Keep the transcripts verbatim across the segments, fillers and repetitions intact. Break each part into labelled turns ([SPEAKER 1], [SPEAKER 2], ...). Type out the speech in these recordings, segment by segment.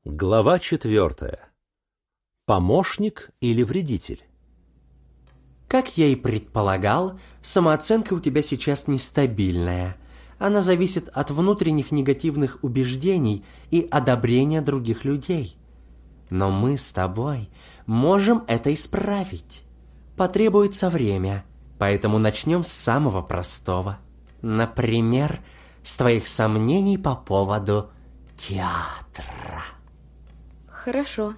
[SPEAKER 1] Глава четвертая. Помощник или вредитель?
[SPEAKER 2] Как я и предполагал, самооценка у тебя сейчас нестабильная. Она зависит от внутренних негативных убеждений и одобрения других людей. Но мы с тобой можем это исправить. Потребуется время, поэтому начнем с самого простого. Например, с твоих сомнений по поводу театра.
[SPEAKER 3] Хорошо.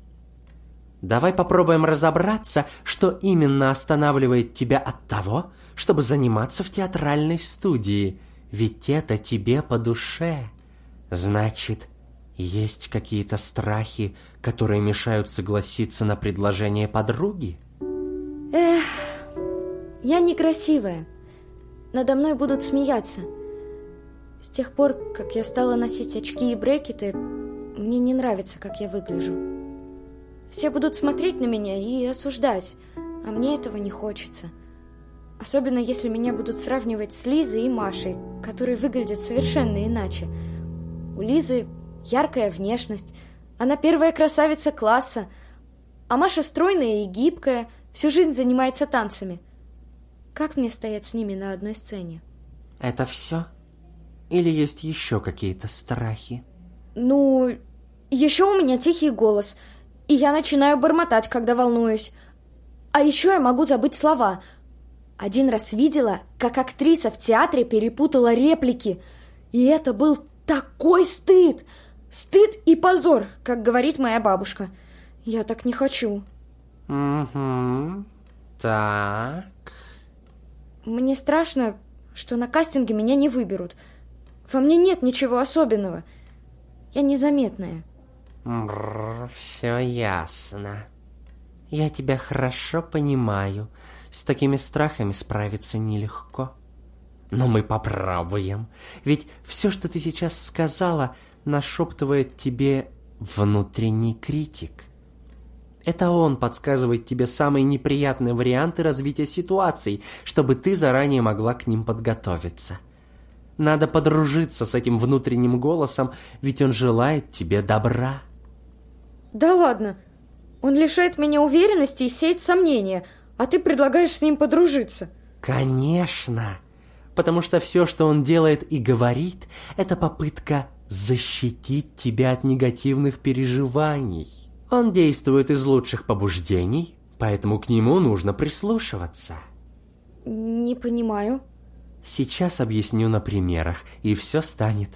[SPEAKER 2] Давай попробуем разобраться, что именно останавливает тебя от того, чтобы заниматься в театральной студии. Ведь это тебе по душе. Значит, есть какие-то страхи, которые мешают согласиться на предложение подруги?
[SPEAKER 3] Эх, я некрасивая. Надо мной будут смеяться. С тех пор, как я стала носить очки и брекеты, мне не нравится, как я выгляжу. Все будут смотреть на меня и осуждать, а мне этого не хочется. Особенно, если меня будут сравнивать с Лизой и Машей, которые выглядят совершенно иначе. У Лизы яркая внешность, она первая красавица класса, а Маша стройная и гибкая, всю жизнь занимается танцами. Как мне стоять с ними на одной сцене?
[SPEAKER 2] Это все? Или есть еще какие-то страхи?
[SPEAKER 3] Ну, еще у меня тихий голос, и я начинаю бормотать, когда волнуюсь. А еще я могу забыть слова. Один раз видела, как актриса в театре перепутала реплики, и это был такой стыд! Стыд и позор, как говорит моя бабушка. Я так не хочу.
[SPEAKER 2] Угу. Так.
[SPEAKER 3] Мне страшно, что на кастинге меня не выберут. Во мне нет ничего особенного. Я незаметная.
[SPEAKER 2] Бррр, все ясно. Я тебя хорошо понимаю. С такими страхами справиться нелегко. Но мы попробуем. Ведь все, что ты сейчас сказала, нашептывает тебе внутренний критик. Это он подсказывает тебе самые неприятные варианты развития ситуаций, чтобы ты заранее могла к ним подготовиться. Надо подружиться с этим внутренним голосом, ведь он желает тебе добра.
[SPEAKER 3] Да ладно, он лишает меня уверенности и сеет сомнения, а ты предлагаешь с ним подружиться.
[SPEAKER 2] Конечно, потому что все, что он делает и говорит, это попытка защитить тебя от негативных переживаний. Он действует из лучших побуждений, поэтому к нему нужно прислушиваться.
[SPEAKER 3] Не понимаю.
[SPEAKER 2] Сейчас объясню на примерах, и все станет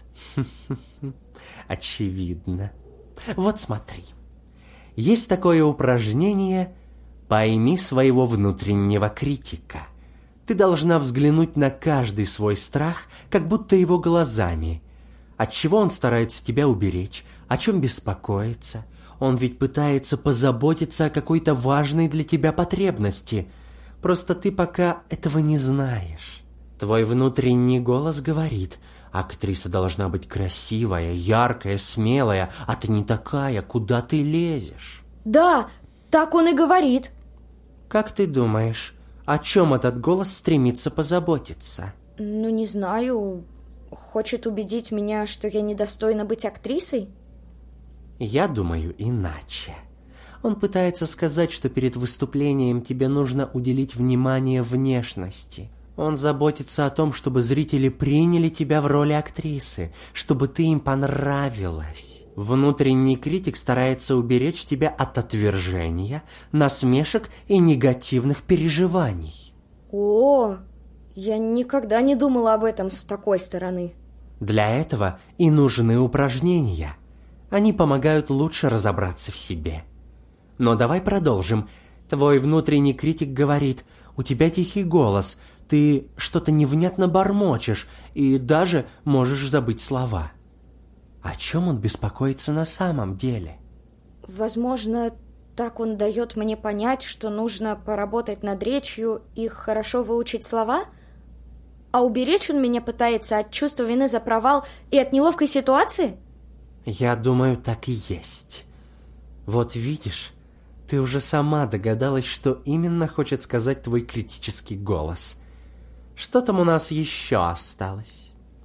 [SPEAKER 2] очевидно. Вот смотри. Есть такое упражнение «Пойми своего внутреннего критика». Ты должна взглянуть на каждый свой страх, как будто его глазами. От чего он старается тебя уберечь, о чем беспокоится. Он ведь пытается позаботиться о какой-то важной для тебя потребности. Просто ты пока этого не знаешь. Твой внутренний голос говорит: актриса должна быть красивая, яркая, смелая, а ты не такая, куда ты лезешь.
[SPEAKER 3] Да, так он и говорит.
[SPEAKER 2] Как ты думаешь, о чем этот голос стремится позаботиться?
[SPEAKER 3] Ну, не знаю. Хочет убедить меня, что я недостойна быть актрисой?
[SPEAKER 2] Я думаю иначе. Он пытается сказать, что перед выступлением тебе нужно уделить внимание внешности. Он заботится о том, чтобы зрители приняли тебя в роли актрисы, чтобы ты им понравилась. Внутренний критик старается уберечь тебя от отвержения, насмешек и негативных переживаний.
[SPEAKER 3] О, я никогда не думала об этом с такой стороны.
[SPEAKER 2] Для этого и нужны упражнения. Они помогают лучше разобраться в себе. Но давай продолжим. Твой внутренний критик говорит: у тебя тихий голос, ты что-то невнятно бормочешь и даже можешь забыть слова. О чем он беспокоится на самом деле?
[SPEAKER 3] Возможно, так он дает мне понять, что нужно поработать над речью и хорошо выучить слова? А уберечь он меня пытается от чувства вины за провал и от неловкой ситуации?
[SPEAKER 2] Я думаю, так и есть. Вот видишь, ты уже сама догадалась, что именно хочет сказать твой критический голос. Что там у нас еще осталось?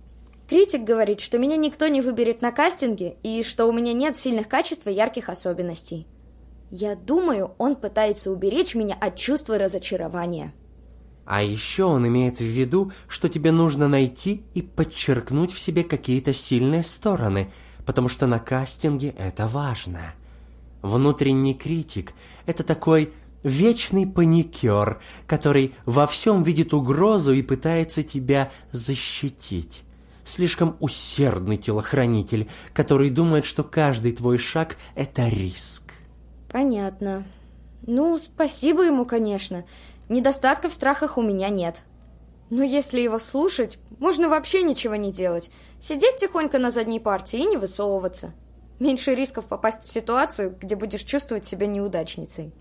[SPEAKER 3] Критик говорит, что меня никто не выберет на кастинге и что у меня нет сильных качеств и ярких особенностей. Я думаю, он пытается уберечь меня от чувства разочарования.
[SPEAKER 2] А еще он имеет в виду, что тебе нужно найти и подчеркнуть в себе какие-то сильные стороны, потому что на кастинге это важно. Внутренний критик – это такой вечный паникер, который во всем видит угрозу и пытается тебя защитить. Слишком усердный телохранитель, который думает, что каждый твой шаг – это риск.
[SPEAKER 3] Понятно. Ну, спасибо ему, конечно. Недостатков в страхах у меня нет. Но если его слушать, можно вообще ничего не делать. Сидеть тихонько на задней парте и не высовываться. Меньше рисков попасть в ситуацию, где будешь чувствовать себя неудачницей.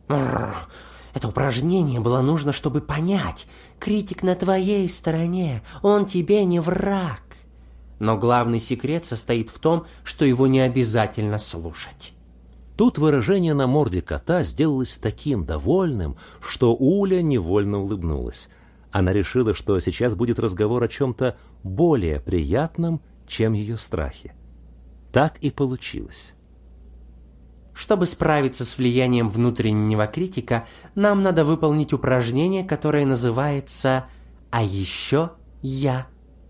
[SPEAKER 2] Это упражнение было нужно, чтобы понять. Критик на твоей стороне, он тебе не враг. Но главный секрет состоит в том, что его не обязательно слушать.
[SPEAKER 1] Тут выражение на морде кота сделалось таким довольным, что Уля невольно улыбнулась. Она решила, что сейчас будет разговор о чем-то более приятном, чем ее страхи. Так и получилось.
[SPEAKER 2] Чтобы справиться с влиянием внутреннего критика, нам надо выполнить упражнение, которое называется «А еще я».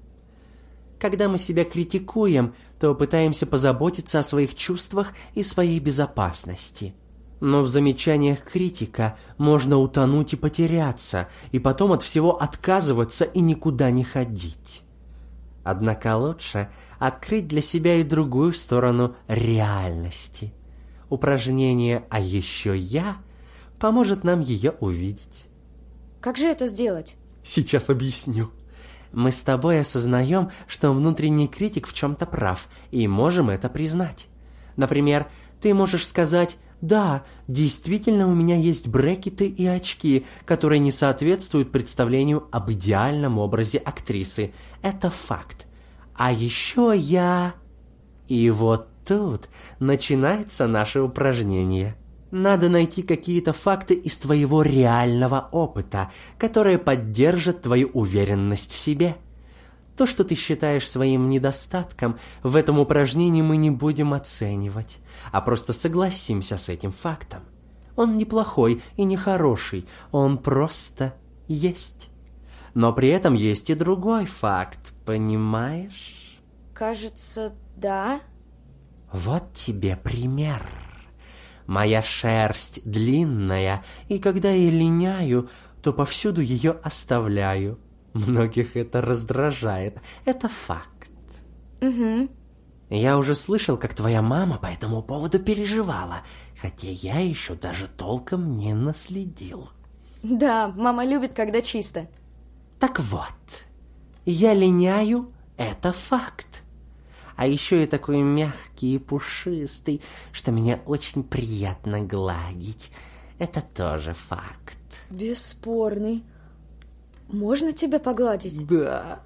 [SPEAKER 2] Когда мы себя критикуем, то пытаемся позаботиться о своих чувствах и своей безопасности. Но в замечаниях критика можно утонуть и потеряться, и потом от всего отказываться и никуда не ходить. Однако лучше открыть для себя и другую сторону реальности. Упражнение «А еще я» поможет нам ее увидеть.
[SPEAKER 3] Как же это сделать?
[SPEAKER 2] Сейчас объясню. Мы с тобой осознаем, что внутренний критик в чем-то прав, и можем это признать. Например, ты можешь сказать: «Да, действительно у меня есть брекеты и очки, которые не соответствуют представлению об идеальном образе актрисы. Это факт. А еще я...» И вот тут начинается наше упражнение. Надо найти какие-то факты из твоего реального опыта, которые поддержат твою уверенность в себе. То, что ты считаешь своим недостатком, в этом упражнении мы не будем оценивать, а просто согласимся с этим фактом. Он не плохой и не хороший, он просто есть. Но при этом есть и другой факт, понимаешь?
[SPEAKER 3] Кажется, да.
[SPEAKER 2] Вот тебе пример. Моя шерсть длинная, и когда я линяю, то повсюду ее оставляю. Многих это раздражает. Это факт.
[SPEAKER 3] Угу.
[SPEAKER 2] Я уже слышал, как твоя мама по этому поводу переживала, хотя я еще даже толком не наследил.
[SPEAKER 3] Да, мама любит, когда чисто.
[SPEAKER 2] Так вот, я линяю – это факт. А еще я такой мягкий и пушистый, что меня очень приятно гладить. Это тоже факт.
[SPEAKER 3] Бесспорный. Можно тебя погладить?
[SPEAKER 2] Да.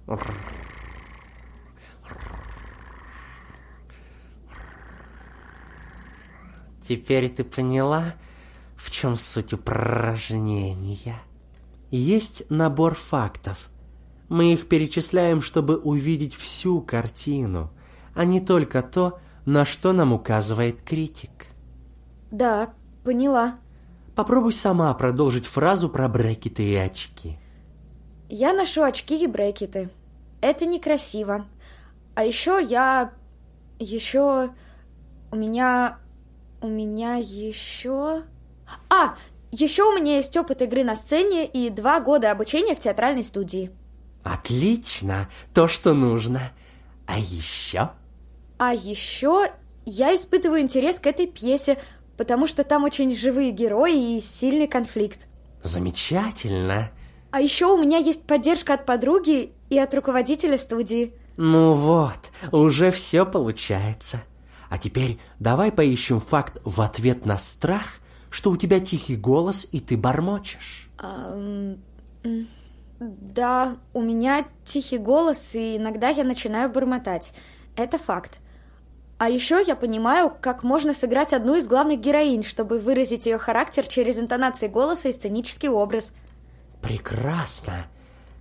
[SPEAKER 2] Теперь ты поняла, в чем суть упражнения? Есть набор фактов. Мы их перечисляем, чтобы увидеть всю картину, а не только то, на что нам указывает критик.
[SPEAKER 3] Да, поняла.
[SPEAKER 2] Попробуй сама продолжить фразу про брекеты и очки.
[SPEAKER 3] Я ношу очки и брекеты. Это некрасиво. А еще я... Еще... У меня... У меня еще... А! Еще у меня есть опыт игры на сцене и два года обучения в театральной студии.
[SPEAKER 2] Отлично! То, что нужно. А еще?
[SPEAKER 3] А еще я испытываю интерес к этой пьесе, потому что там очень живые герои и сильный конфликт.
[SPEAKER 2] Замечательно!
[SPEAKER 3] А еще у меня есть поддержка от подруги и от руководителя студии.
[SPEAKER 2] Ну вот, уже все получается. А теперь давай поищем факт в ответ на страх, что у тебя тихий голос и ты бормочешь.
[SPEAKER 3] А, да, у меня тихий голос, и иногда я начинаю бормотать. Это факт. А еще я понимаю, как можно сыграть одну из главных героинь, чтобы выразить ее характер через интонации голоса и сценический образ.
[SPEAKER 2] Прекрасно.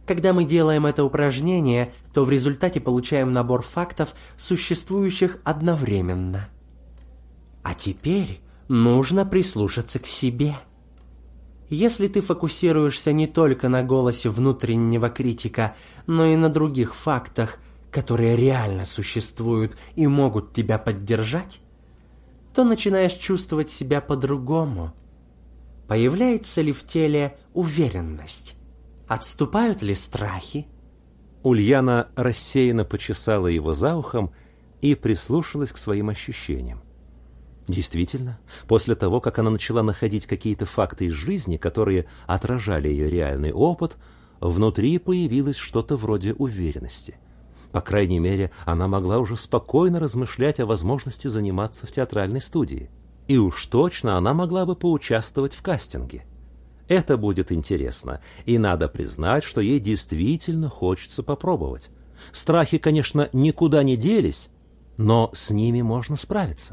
[SPEAKER 2] Когда мы делаем это упражнение, то в результате получаем набор фактов, существующих одновременно. А теперь нужно прислушаться к себе. Если ты фокусируешься не только на голосе внутреннего критика, но и на других фактах, которые реально существуют и могут тебя поддержать, то начинаешь чувствовать себя по-другому. Появляется ли в теле уверенность? Отступают ли страхи?
[SPEAKER 1] Ульяна рассеянно почесала его за ухом и прислушалась к своим ощущениям. Действительно, после того, как она начала находить какие-то факты из жизни, которые отражали ее реальный опыт, внутри появилось что-то вроде уверенности. По крайней мере, она могла уже спокойно размышлять о возможности заниматься в театральной студии. И уж точно она могла бы поучаствовать в кастинге. Это будет интересно, и надо признать, что ей действительно хочется попробовать. Страхи, конечно, никуда не делись, но с ними можно справиться.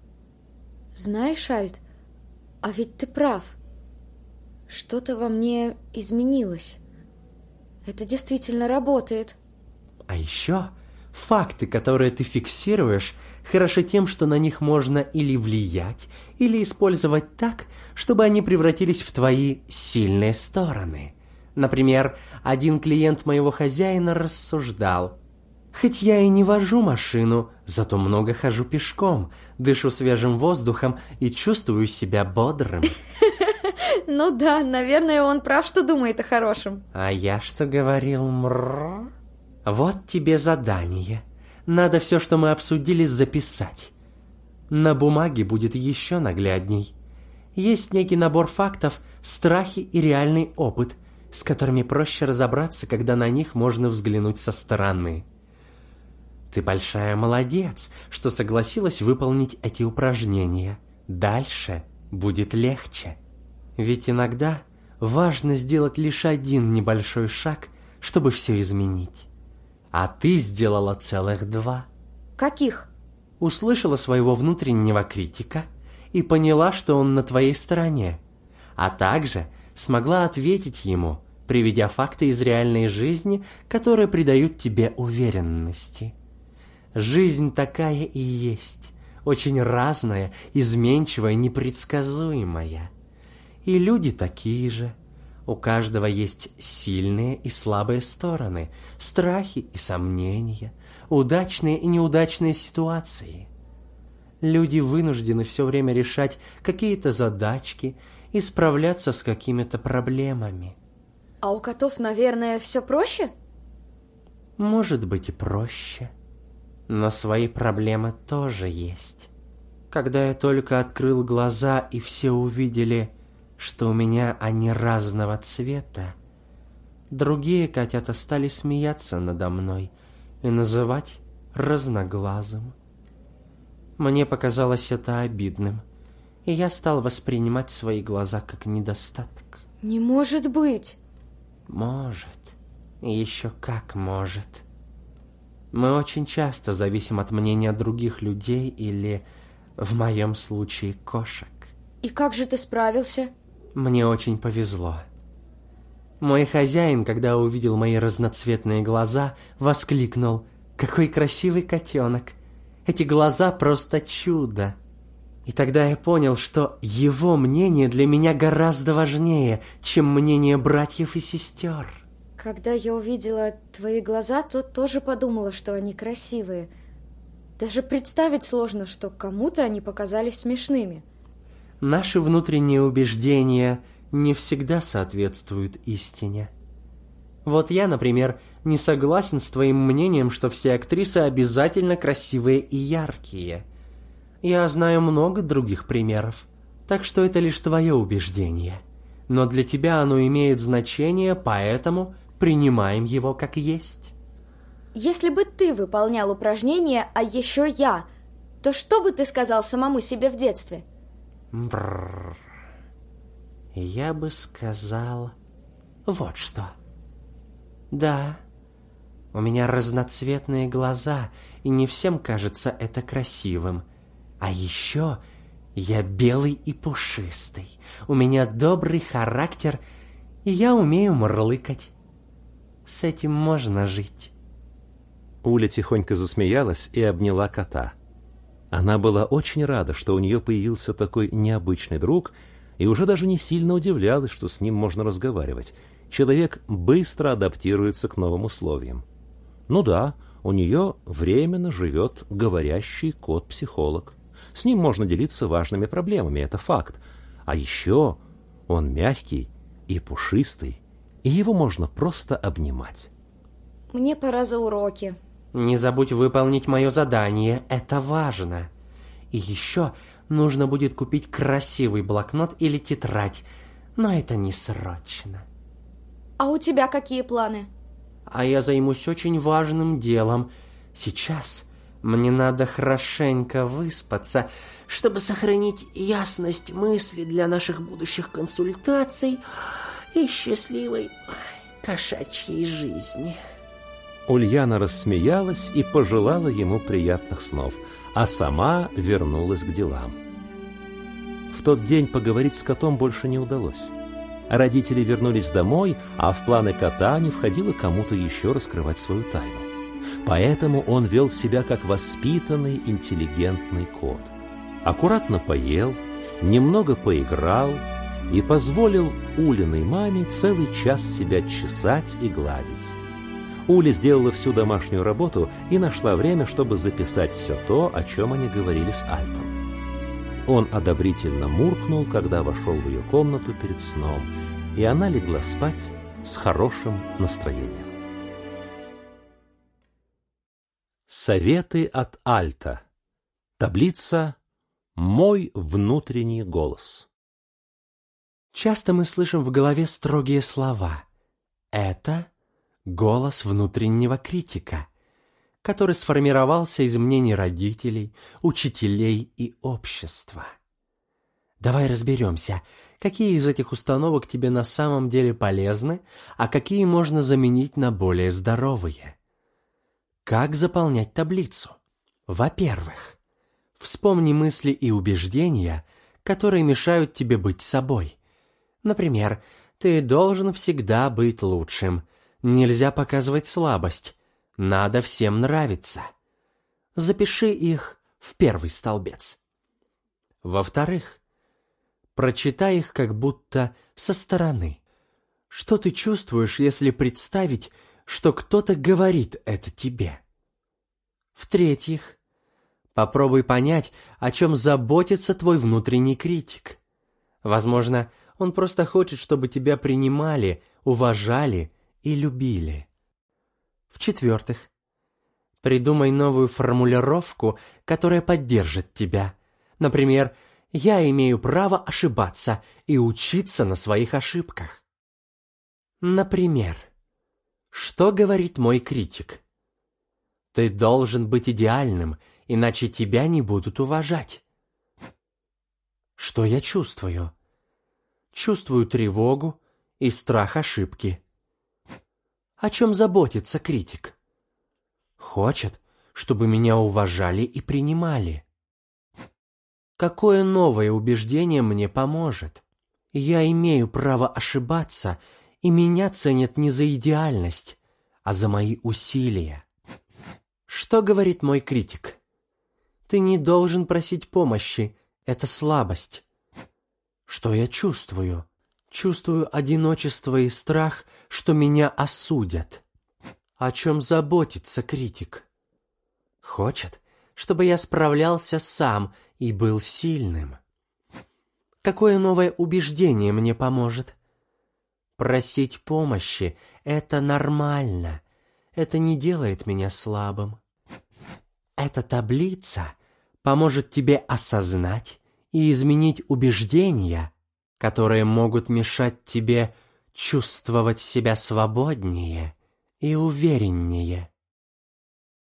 [SPEAKER 3] Знаешь, Альт, а ведь ты прав. Что-то во мне изменилось. Это действительно работает.
[SPEAKER 2] А еще факты, которые ты фиксируешь, хороши тем, что на них можно или влиять, или использовать так, чтобы они превратились в твои сильные стороны. Например, один клиент моего хозяина рассуждал: «Хоть я и не вожу машину, зато много хожу пешком, дышу свежим воздухом и чувствую себя бодрым».
[SPEAKER 3] Ну да, наверное, он прав, что думает о хорошем.
[SPEAKER 2] А я что говорил, мрррр? Вот тебе задание. Надо все, что мы обсудили, записать. На бумаге будет еще наглядней. Есть некий набор фактов, страхи и реальный опыт, с которыми проще разобраться, когда на них можно взглянуть со стороны. Ты большая молодец, что согласилась выполнить эти упражнения. Дальше будет легче. Ведь иногда важно сделать лишь один небольшой шаг, чтобы все изменить. А ты сделала целых два.
[SPEAKER 3] Каких?
[SPEAKER 2] Услышала своего внутреннего критика и поняла, что он на твоей стороне. А также смогла ответить ему, приведя факты из реальной жизни, которые придают тебе уверенности. Жизнь такая и есть, очень разная, изменчивая, непредсказуемая. И люди такие же. У каждого есть сильные и слабые стороны, страхи и сомнения, удачные и неудачные ситуации. Люди вынуждены все время решать какие-то задачки и справляться с какими-то проблемами.
[SPEAKER 3] А у котов, наверное, все проще?
[SPEAKER 2] Может быть и проще. Но свои проблемы тоже есть. Когда я только открыл глаза и все увидели, что у меня они разного цвета, другие котята стали смеяться надо мной и называть разноглазым. Мне показалось это обидным, и я стал воспринимать свои глаза как недостаток.
[SPEAKER 3] Не может быть.
[SPEAKER 2] Может. И еще как может. Мы очень часто зависим от мнения других людей или, в моем случае, кошек.
[SPEAKER 3] И как же ты справился?
[SPEAKER 2] Мне очень повезло. Мой хозяин, когда увидел мои разноцветные глаза, воскликнул: «Какой красивый котенок! Эти глаза просто чудо!» И тогда я понял, что его мнение для меня гораздо важнее, чем мнение братьев и сестер.
[SPEAKER 3] Когда я увидела твои глаза, то тоже подумала, что они красивые. Даже представить сложно, что кому-то они показались смешными.
[SPEAKER 2] Наши внутренние убеждения не всегда соответствуют истине. Вот я, например, не согласен с твоим мнением, что все актрисы обязательно красивые и яркие. Я знаю много других примеров, так что это лишь твое убеждение. Но для тебя оно имеет значение, поэтому принимаем его как есть.
[SPEAKER 3] Если бы ты выполнял упражнения, а еще я, то что бы ты сказал самому себе в детстве?
[SPEAKER 2] Бррр. Я бы сказал вот что. Да, у меня разноцветные глаза, и не всем кажется это красивым. А еще я белый и пушистый, у меня добрый характер, и я умею мурлыкать. С этим можно жить.
[SPEAKER 1] Уля тихонько засмеялась и обняла кота. Она была очень рада, что у нее появился такой необычный друг, и уже даже не сильно удивлялась, что с ним можно разговаривать. Человек быстро адаптируется к новым условиям. Ну да, у нее временно живет говорящий кот-психолог. С ним можно делиться важными проблемами, это факт. А еще он мягкий и пушистый, и его можно просто обнимать.
[SPEAKER 3] Мне пора за уроки.
[SPEAKER 2] Не забудь выполнить мое задание, это важно. И еще нужно будет купить красивый блокнот или тетрадь, но это не срочно.
[SPEAKER 3] А у тебя какие планы?
[SPEAKER 2] А я займусь очень важным делом. Сейчас мне надо хорошенько выспаться, чтобы сохранить ясность мысли для наших будущих консультаций и счастливой кошачьей жизни.
[SPEAKER 1] Ульяна рассмеялась и пожелала ему приятных снов, а сама вернулась к делам. В тот день поговорить с котом больше не удалось. Родители вернулись домой, а в планы кота не входило кому-то еще раскрывать свою тайну. Поэтому он вел себя как воспитанный, интеллигентный кот. Аккуратно поел, немного поиграл и позволил Улиной маме целый час себя чесать и гладить. Уля сделала всю домашнюю работу и нашла время, чтобы записать все то, о чем они говорили с Альтом. Он одобрительно муркнул, когда вошел в ее комнату перед сном, и она легла спать с хорошим настроением. Советы от Альта. Таблица «Мой внутренний голос».
[SPEAKER 2] Часто мы слышим в голове строгие слова. Это голос внутреннего критика, который сформировался из мнений родителей, учителей и общества. Давай разберемся, какие из этих установок тебе на самом деле полезны, а какие можно заменить на более здоровые. Как заполнять таблицу? Во-первых, вспомни мысли и убеждения, которые мешают тебе быть собой. Например, ты должен всегда быть лучшим, нельзя показывать слабость, надо всем нравиться. Запиши их в первый столбец. Во-вторых, прочитай их как будто со стороны. Что ты чувствуешь, если представить, что кто-то говорит это тебе? В-третьих, попробуй понять, о чем заботится твой внутренний критик. Возможно, он просто хочет, чтобы тебя принимали, уважали и любили. В-четвертых, придумай новую формулировку, которая поддержит тебя. Например, «Я имею право ошибаться и учиться на своих ошибках». Например, что говорит мой критик? Ты должен быть идеальным, иначе тебя не будут уважать. Что я чувствую? Чувствую тревогу и страх ошибки. О чем заботится критик? Хочет, чтобы меня уважали и принимали. Какое новое убеждение мне поможет? Я имею право ошибаться, и меня ценят не за идеальность, а за мои усилия. Что говорит мой критик? Ты не должен просить помощи, это слабость. Что я чувствую? Чувствую одиночество и страх, что меня осудят. О чем заботится критик? Хочет, чтобы я справлялся сам и был сильным. Какое новое убеждение мне поможет? Просить помощи – это нормально. Это не делает меня слабым. Эта таблица поможет тебе осознать и изменить убеждения, которые могут мешать тебе чувствовать себя свободнее и увереннее.